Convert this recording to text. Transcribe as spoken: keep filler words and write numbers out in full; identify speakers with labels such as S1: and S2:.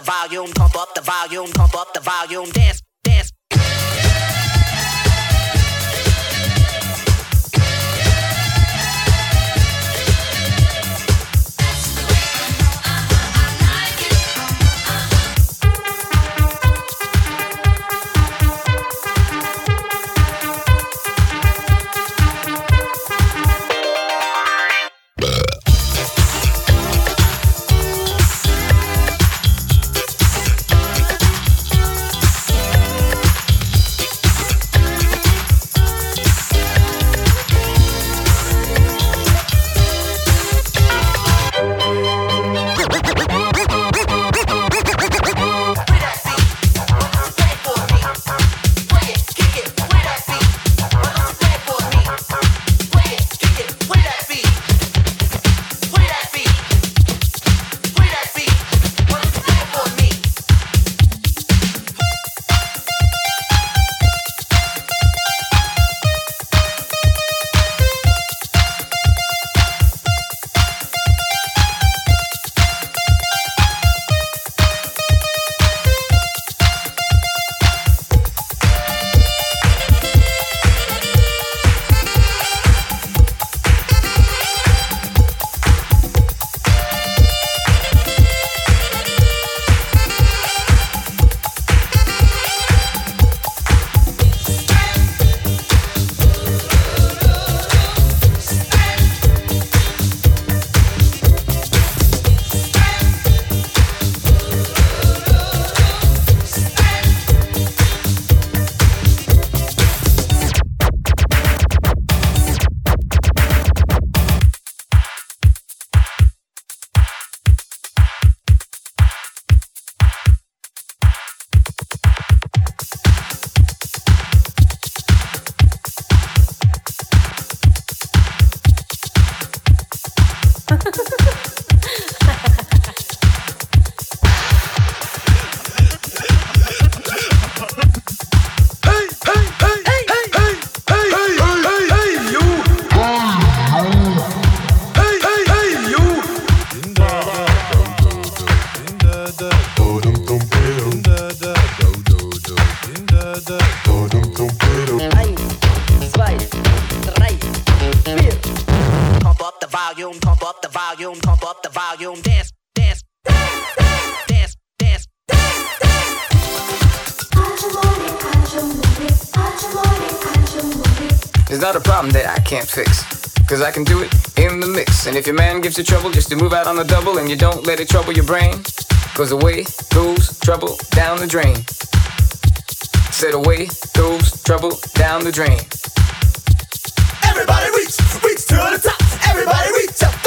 S1: volume, pump up the volume, pump up the volume, dance, dance. Pump up the volume, pump up the volume, dance, dance, dance, dance, dance, dance.
S2: It's not a problem that I can't fix, cause I can do it in the mix. And if your man gives you trouble just to move out on the double, and you don't let it trouble your brain, cause away goes trouble down the drain. Said away goes trouble down the drain.
S3: Everybody reach, reach to the top. Everybody reach up.